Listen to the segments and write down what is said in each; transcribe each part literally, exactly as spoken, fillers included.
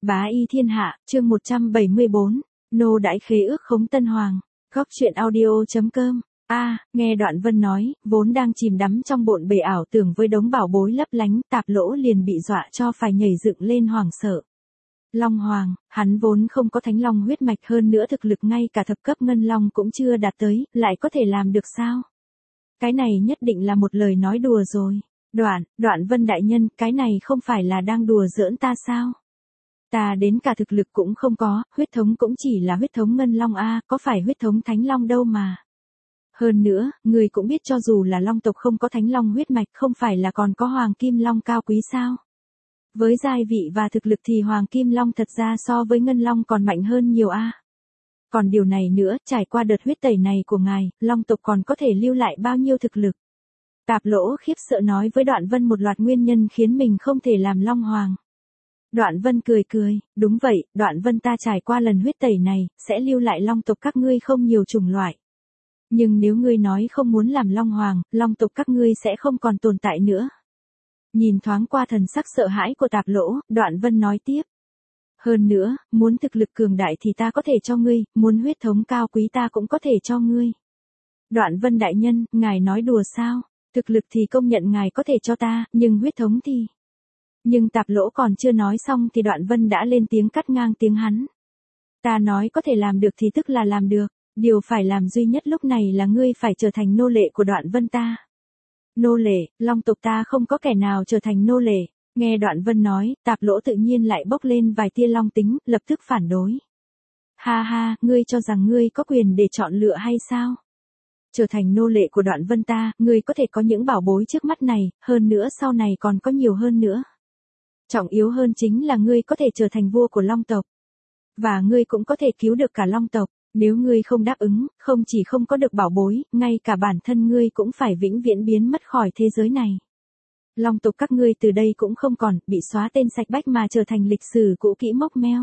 Bá y thiên hạ, chương một trăm bảy mươi bốn, nô đãi khế ước khống tân hoàng. Góc truyện audio.com. A, nghe Đoạn Vân nói, vốn đang chìm đắm trong bộn bề ảo tưởng với đống bảo bối lấp lánh, Tạp Lỗ liền bị dọa cho phải nhảy dựng lên hoảng sợ. Long Hoàng, hắn vốn không có thánh long huyết mạch, hơn nữa thực lực ngay cả thập cấp ngân long cũng chưa đạt tới, lại có thể làm được sao? Cái này nhất định là một lời nói đùa rồi. Đoạn, Đoạn Vân đại nhân, cái này không phải là đang đùa giỡn ta sao? Ta đến cả thực lực cũng không có, huyết thống cũng chỉ là huyết thống ngân long a, có phải huyết thống thánh long đâu mà. Hơn nữa, người cũng biết cho dù là long tộc không có thánh long huyết mạch, không phải là còn có hoàng kim long cao quý sao? Với giai vị và thực lực thì hoàng kim long thật ra so với ngân long còn mạnh hơn nhiều a. Còn điều này nữa, trải qua đợt huyết tẩy này của ngài, long tộc còn có thể lưu lại bao nhiêu thực lực? Tạp Lỗ khiếp sợ nói với Đoạn Vân một loạt nguyên nhân khiến mình không thể làm long hoàng. Đoạn Vân cười cười, đúng vậy, Đoạn Vân ta trải qua lần huyết tẩy này, sẽ lưu lại long tộc các ngươi không nhiều chủng loại. Nhưng nếu ngươi nói không muốn làm long hoàng, long tộc các ngươi sẽ không còn tồn tại nữa. Nhìn thoáng qua thần sắc sợ hãi của Tạp Lỗ, Đoạn Vân nói tiếp. Hơn nữa, muốn thực lực cường đại thì ta có thể cho ngươi, muốn huyết thống cao quý ta cũng có thể cho ngươi. Đoạn Vân đại nhân, ngài nói đùa sao? Thực lực thì công nhận ngài có thể cho ta, nhưng huyết thống thì... Nhưng Tạp Lỗ còn chưa nói xong thì Đoạn Vân đã lên tiếng cắt ngang tiếng hắn. Ta nói có thể làm được thì tức là làm được, điều phải làm duy nhất lúc này là ngươi phải trở thành nô lệ của Đoạn Vân ta. Nô lệ, long tộc ta không có kẻ nào trở thành nô lệ. Nghe Đoạn Vân nói, Tạp Lỗ tự nhiên lại bốc lên vài tia long tính, lập tức phản đối. Ha ha, ngươi cho rằng ngươi có quyền để chọn lựa hay sao? Trở thành nô lệ của Đoạn Vân ta, ngươi có thể có những bảo bối trước mắt này, hơn nữa sau này còn có nhiều hơn nữa. Trọng yếu hơn chính là ngươi có thể trở thành vua của long tộc. Và ngươi cũng có thể cứu được cả long tộc. Nếu ngươi không đáp ứng, không chỉ không có được bảo bối, ngay cả bản thân ngươi cũng phải vĩnh viễn biến mất khỏi thế giới này. Long tộc các ngươi từ đây cũng không còn, bị xóa tên sạch bách mà trở thành lịch sử cũ kỹ mốc meo.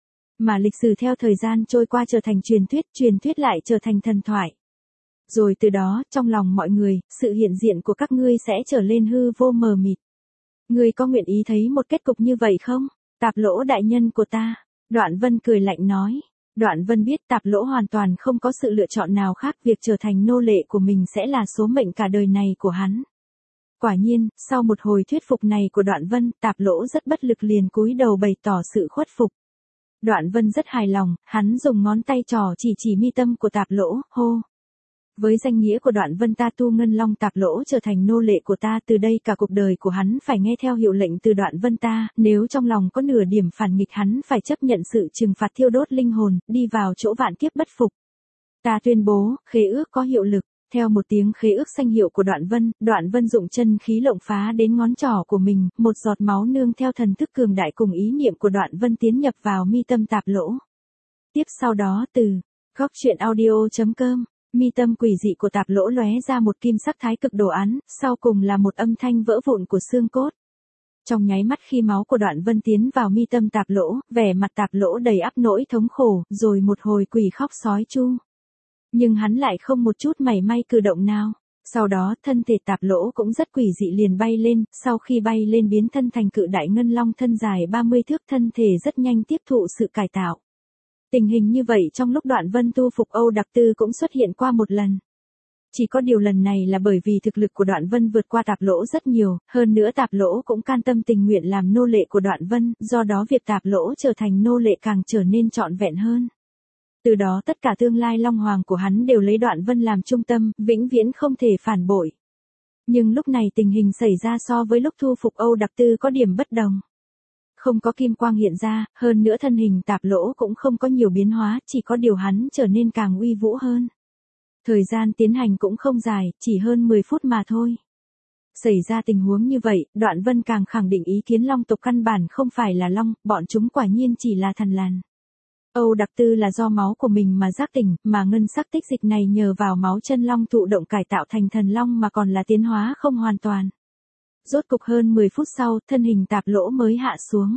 Mà lịch sử theo thời gian trôi qua trở thành truyền thuyết, truyền thuyết lại trở thành thần thoại. Rồi từ đó, trong lòng mọi người, sự hiện diện của các ngươi sẽ trở lên hư vô mờ mịt. Ngươi có nguyện ý thấy một kết cục như vậy không? Tạp Lỗ đại nhân của ta. Đoạn Vân cười lạnh nói. Đoạn Vân biết Tạp Lỗ hoàn toàn không có sự lựa chọn nào khác, việc trở thành nô lệ của mình sẽ là số mệnh cả đời này của hắn. Quả nhiên, sau một hồi thuyết phục này của Đoạn Vân, Tạp Lỗ rất bất lực liền cúi đầu bày tỏ sự khuất phục. Đoạn Vân rất hài lòng, hắn dùng ngón tay trỏ chỉ chỉ mi tâm của Tạp Lỗ, hô. Với danh nghĩa của Đoạn Vân ta tu ngân long, Tạp Lỗ trở thành nô lệ của ta, từ đây cả cuộc đời của hắn phải nghe theo hiệu lệnh từ Đoạn Vân ta, nếu trong lòng có nửa điểm phản nghịch hắn phải chấp nhận sự trừng phạt thiêu đốt linh hồn, đi vào chỗ vạn kiếp bất phục. Ta tuyên bố, khế ước có hiệu lực. Theo một tiếng khế ước danh hiệu của Đoạn Vân, Đoạn Vân dụng chân khí lộng phá đến ngón trỏ của mình, một giọt máu nương theo thần thức cường đại cùng ý niệm của Đoạn Vân tiến nhập vào mi tâm Tạp Lỗ. Tiếp sau đó từ góc truyện audio.com, mi tâm quỷ dị của Tạp Lỗ lóe ra một kim sắc thái cực đồ án, sau cùng là một âm thanh vỡ vụn của xương cốt. Trong nháy mắt khi máu của Đoạn Vân tiến vào mi tâm Tạp Lỗ, vẻ mặt Tạp Lỗ đầy ắp nỗi thống khổ, rồi một hồi quỷ khóc sói chu. Nhưng hắn lại không một chút mảy may cử động nào. Sau đó, thân thể Tạp Lỗ cũng rất quỷ dị liền bay lên, sau khi bay lên biến thân thành cự đại ngân long thân dài ba mươi thước, thân thể rất nhanh tiếp thụ sự cải tạo. Tình hình như vậy trong lúc Đoạn Vân tu phục Âu Đặc Tư cũng xuất hiện qua một lần. Chỉ có điều lần này là bởi vì thực lực của Đoạn Vân vượt qua Tạp Lỗ rất nhiều, hơn nữa Tạp Lỗ cũng can tâm tình nguyện làm nô lệ của Đoạn Vân, do đó việc Tạp Lỗ trở thành nô lệ càng trở nên trọn vẹn hơn. Từ đó tất cả tương lai long hoàng của hắn đều lấy Đoạn Vân làm trung tâm, vĩnh viễn không thể phản bội. Nhưng lúc này tình hình xảy ra so với lúc thu phục Âu Đặc Tư có điểm bất đồng. Không có kim quang hiện ra, hơn nữa thân hình Tạp Lỗ cũng không có nhiều biến hóa, chỉ có điều hắn trở nên càng uy vũ hơn. Thời gian tiến hành cũng không dài, chỉ hơn mười phút mà thôi. Xảy ra tình huống như vậy, Đoạn Vân càng khẳng định ý kiến long tộc căn bản không phải là long, bọn chúng quả nhiên chỉ là thần lằn. Âu Đặc Tư là do máu của mình mà giác tỉnh, mà ngân sắc tích dịch này nhờ vào máu chân long thụ động cải tạo thành thần long mà còn là tiến hóa không hoàn toàn. Rốt cục hơn mười phút sau, thân hình Tạp Lỗ mới hạ xuống.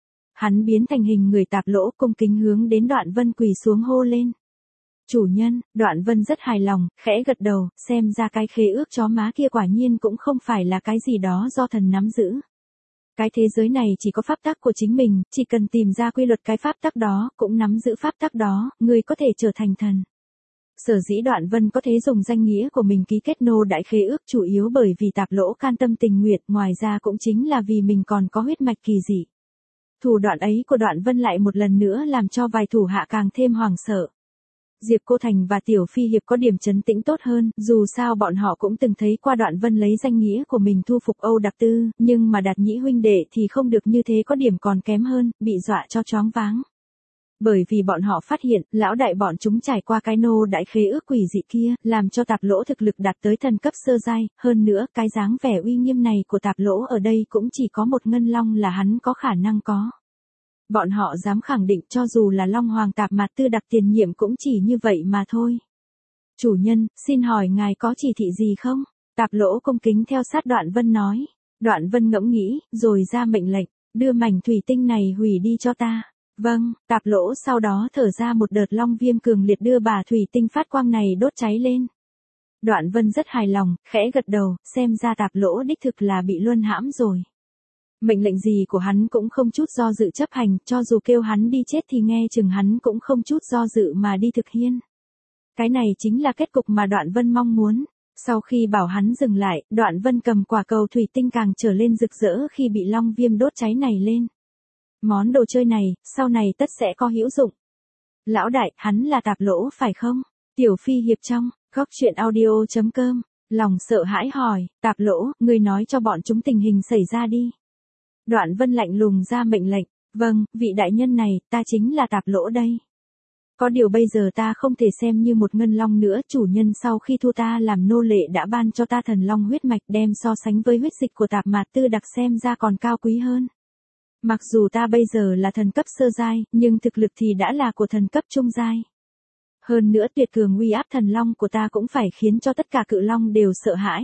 Hắn biến thành hình người Tạp Lỗ, cung kính hướng đến Đoạn Vân quỳ xuống hô lên. Chủ nhân, Đoạn Vân rất hài lòng, khẽ gật đầu, xem ra cái khế ước chó má kia quả nhiên cũng không phải là cái gì đó do thần nắm giữ. Cái thế giới này chỉ có pháp tắc của chính mình, chỉ cần tìm ra quy luật cái pháp tắc đó, cũng nắm giữ pháp tắc đó, ngươi có thể trở thành thần. Sở dĩ Đoạn Vân có thể dùng danh nghĩa của mình ký kết nô đại khế ước chủ yếu bởi vì Tạp Lỗ can tâm tình nguyện, ngoài ra cũng chính là vì mình còn có huyết mạch kỳ dị. Thủ đoạn ấy của Đoạn Vân lại một lần nữa làm cho vài thủ hạ càng thêm hoảng sợ. Diệp Cô Thành và Tiểu Phi Hiệp có điểm trấn tĩnh tốt hơn, dù sao bọn họ cũng từng thấy qua Đoạn Vân lấy danh nghĩa của mình thu phục Âu Đặc Tư, nhưng mà Đạt Nhĩ huynh đệ thì không được như thế, có điểm còn kém hơn, bị dọa cho choáng váng. Bởi vì bọn họ phát hiện, lão đại bọn chúng trải qua cái nô đại khế ước quỷ dị kia, làm cho Tạp Lỗ thực lực đạt tới thần cấp sơ giai, hơn nữa cái dáng vẻ uy nghiêm này của Tạp Lỗ ở đây cũng chỉ có một ngân long là hắn có khả năng có. Bọn họ dám khẳng định cho dù là Long Hoàng Tạp Mạt Tư đặc tiền nhiệm cũng chỉ như vậy mà thôi. Chủ nhân, xin hỏi ngài có chỉ thị gì không? Tạp Lỗ cung kính theo sát Đoạn Vân nói. Đoạn Vân ngẫm nghĩ, rồi ra mệnh lệnh, đưa mảnh thủy tinh này hủy đi cho ta. Vâng, Tạp Lỗ sau đó thở ra một đợt long viêm cường liệt đưa bà thủy tinh phát quang này đốt cháy lên. Đoạn Vân rất hài lòng, khẽ gật đầu, xem ra Tạp Lỗ đích thực là bị luân hãm rồi. Mệnh lệnh gì của hắn cũng không chút do dự chấp hành, cho dù kêu hắn đi chết thì nghe chừng hắn cũng không chút do dự mà đi thực hiện. Cái này chính là kết cục mà Đoạn Vân mong muốn. Sau khi bảo hắn dừng lại, Đoạn Vân cầm quả cầu thủy tinh càng trở lên rực rỡ khi bị long viêm đốt cháy này lên. Món đồ chơi này, sau này tất sẽ có hữu dụng. Lão đại, hắn là Tạp Lỗ phải không? Tiểu Phi Hiệp trong, góc truyện audio chấm com, lòng sợ hãi hỏi, Tạp Lỗ, ngươi nói cho bọn chúng tình hình xảy ra đi. Đoạn Vân lạnh lùng ra mệnh lệnh, vâng, vị đại nhân này, ta chính là Tạp Lỗ đây. Có điều bây giờ ta không thể xem như một ngân long nữa, chủ nhân sau khi thu ta làm nô lệ đã ban cho ta thần long huyết mạch, đem so sánh với huyết dịch của Tạp Mạt Tư đặc xem ra còn cao quý hơn. Mặc dù ta bây giờ là thần cấp sơ giai, nhưng thực lực thì đã là của thần cấp trung giai. Hơn nữa tuyệt cường uy áp thần long của ta cũng phải khiến cho tất cả cự long đều sợ hãi.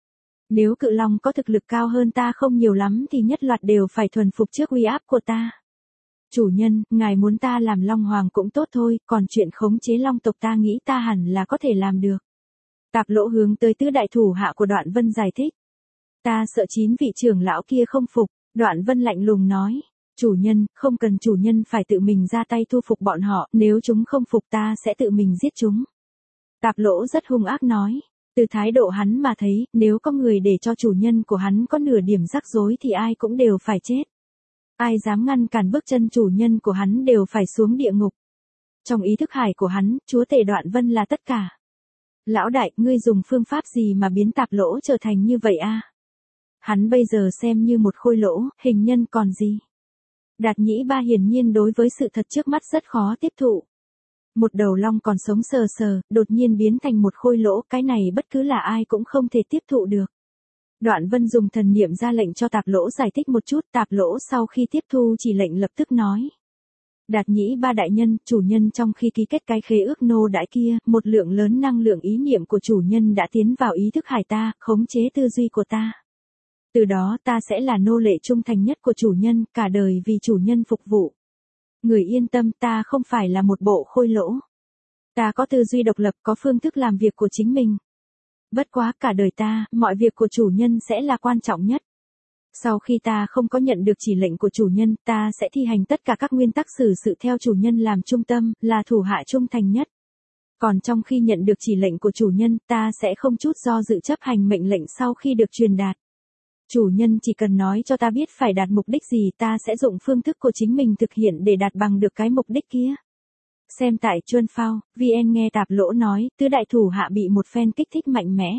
Nếu cự long có thực lực cao hơn ta không nhiều lắm thì nhất loạt đều phải thuần phục trước uy áp của ta. Chủ nhân, ngài muốn ta làm long hoàng cũng tốt thôi, còn chuyện khống chế long tộc ta nghĩ ta hẳn là có thể làm được. Tạp Lỗ hướng tới tứ đại thủ hạ của Đoạn Vân giải thích. Ta sợ chín vị trưởng lão kia không phục. Đoạn Vân lạnh lùng nói, chủ nhân, không cần chủ nhân phải tự mình ra tay thu phục bọn họ, nếu chúng không phục ta sẽ tự mình giết chúng. Tạp Lỗ rất hung ác nói, từ thái độ hắn mà thấy, nếu có người để cho chủ nhân của hắn có nửa điểm rắc rối thì ai cũng đều phải chết. Ai dám ngăn cản bước chân chủ nhân của hắn đều phải xuống địa ngục. Trong ý thức hải của hắn, chúa tể Đoạn Vân là tất cả. Lão đại, ngươi dùng phương pháp gì mà biến Tạp Lỗ trở thành như vậy a? Hắn bây giờ xem như một khôi lỗ, hình nhân còn gì. Đạt Nhĩ Ba hiển nhiên đối với sự thật trước mắt rất khó tiếp thụ. Một đầu long còn sống sờ sờ, đột nhiên biến thành một khôi lỗ, cái này bất cứ là ai cũng không thể tiếp thụ được. Đoạn Vân dùng thần niệm ra lệnh cho Tạp Lỗ giải thích một chút, Tạp Lỗ sau khi tiếp thu chỉ lệnh lập tức nói. Đạt Nhĩ Ba đại nhân, chủ nhân trong khi ký kết cái khế ước nô đãi kia, một lượng lớn năng lượng ý niệm của chủ nhân đã tiến vào ý thức hải ta, khống chế tư duy của ta. Từ đó ta sẽ là nô lệ trung thành nhất của chủ nhân, cả đời vì chủ nhân phục vụ. Người yên tâm, ta không phải là một bộ khôi lỗ. Ta có tư duy độc lập, có phương thức làm việc của chính mình. Bất quá cả đời ta, mọi việc của chủ nhân sẽ là quan trọng nhất. Sau khi ta không có nhận được chỉ lệnh của chủ nhân, ta sẽ thi hành tất cả các nguyên tắc xử sự theo chủ nhân làm trung tâm, là thủ hạ trung thành nhất. Còn trong khi nhận được chỉ lệnh của chủ nhân, ta sẽ không chút do dự chấp hành mệnh lệnh sau khi được truyền đạt. Chủ nhân chỉ cần nói cho ta biết phải đạt mục đích gì, ta sẽ dùng phương thức của chính mình thực hiện để đạt bằng được cái mục đích kia. Xem tại Chuân Phao, vê en nghe Tạp Lỗ nói, tứ đại thủ hạ bị một phen kích thích mạnh mẽ.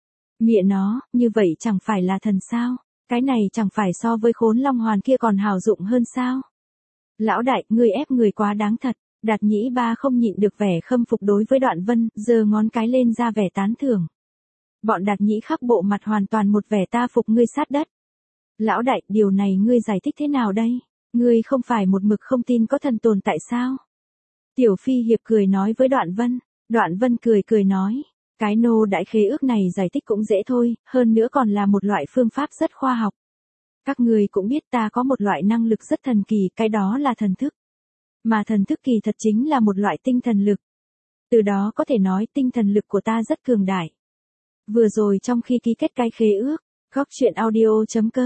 Mẹ nó, như vậy chẳng phải là thần sao? Cái này chẳng phải so với khốn long hoàn kia còn hào dụng hơn sao? Lão đại, ngươi ép người quá đáng thật. Đạt Nhĩ Ba không nhịn được vẻ khâm phục đối với Đoạn Vân, giơ ngón cái lên ra vẻ tán thưởng. Bọn Đạt Nhĩ khắp bộ mặt hoàn toàn một vẻ ta phục ngươi sát đất. Lão đại, điều này ngươi giải thích thế nào đây? Ngươi không phải một mực không tin có thần tồn tại sao? Tiểu Phi Hiệp cười nói với Đoạn Vân. Đoạn Vân cười cười nói. Cái nô đại khế ước này giải thích cũng dễ thôi, hơn nữa còn là một loại phương pháp rất khoa học. Các ngươi cũng biết ta có một loại năng lực rất thần kỳ, cái đó là thần thức. Mà thần thức kỳ thật chính là một loại tinh thần lực. Từ đó có thể nói tinh thần lực của ta rất cường đại. Vừa rồi trong khi ký kết cái khế ước, góc truyện audio chấm com,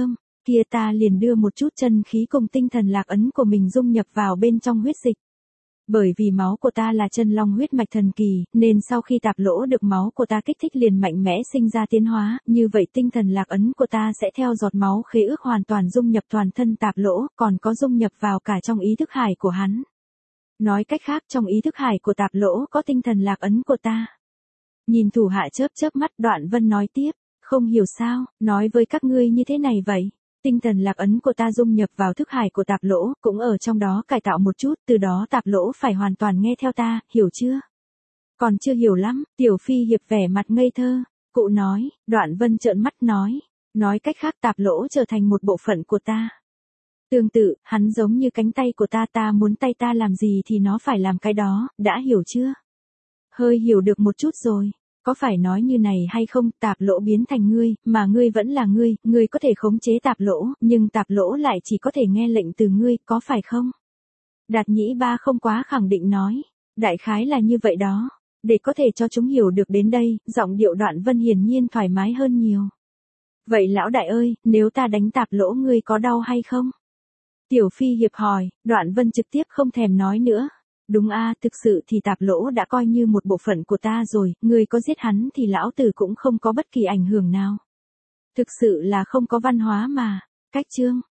kia ta liền đưa một chút chân khí cùng tinh thần lạc ấn của mình dung nhập vào bên trong huyết dịch. Bởi vì máu của ta là chân long huyết mạch thần kỳ, nên sau khi tạp lỗ được máu của ta kích thích liền mạnh mẽ sinh ra tiến hóa, như vậy tinh thần lạc ấn của ta sẽ theo giọt máu khế ước hoàn toàn dung nhập toàn thân tạp lỗ, còn có dung nhập vào cả trong ý thức hải của hắn. Nói cách khác trong ý thức hải của tạp lỗ có tinh thần lạc ấn của ta. Nhìn thủ hạ chớp chớp mắt Đoạn Vân nói tiếp, không hiểu sao, nói với các ngươi như thế này vậy. Tinh thần lạc ấn của ta dung nhập vào thức hải của tạp lỗ, cũng ở trong đó cải tạo một chút, từ đó tạp lỗ phải hoàn toàn nghe theo ta, hiểu chưa? Còn chưa hiểu lắm, Tiểu Phi Hiệp vẻ mặt ngây thơ, cụ nói, Đoạn Vân trợn mắt nói, nói cách khác tạp lỗ trở thành một bộ phận của ta. Tương tự, hắn giống như cánh tay của ta, ta muốn tay ta làm gì thì nó phải làm cái đó, đã hiểu chưa? Hơi hiểu được một chút rồi. Có phải nói như này hay không, tạp lỗ biến thành ngươi, mà ngươi vẫn là ngươi, ngươi có thể khống chế tạp lỗ, nhưng tạp lỗ lại chỉ có thể nghe lệnh từ ngươi, có phải không? Đạt Nhĩ Ba không quá khẳng định nói, đại khái là như vậy đó. Để có thể cho chúng hiểu được đến đây, giọng điệu Đoạn Vân hiển nhiên thoải mái hơn nhiều. Vậy lão đại ơi, nếu ta đánh tạp lỗ ngươi có đau hay không? Tiểu Phi Hiệp hỏi, Đoạn Vân trực tiếp không thèm nói nữa. Đúng a, thực sự thì tạp lỗ đã coi như một bộ phận của ta rồi, ngươi có giết hắn thì lão tử cũng không có bất kỳ ảnh hưởng nào. Thực sự là không có văn hóa mà. Cách chương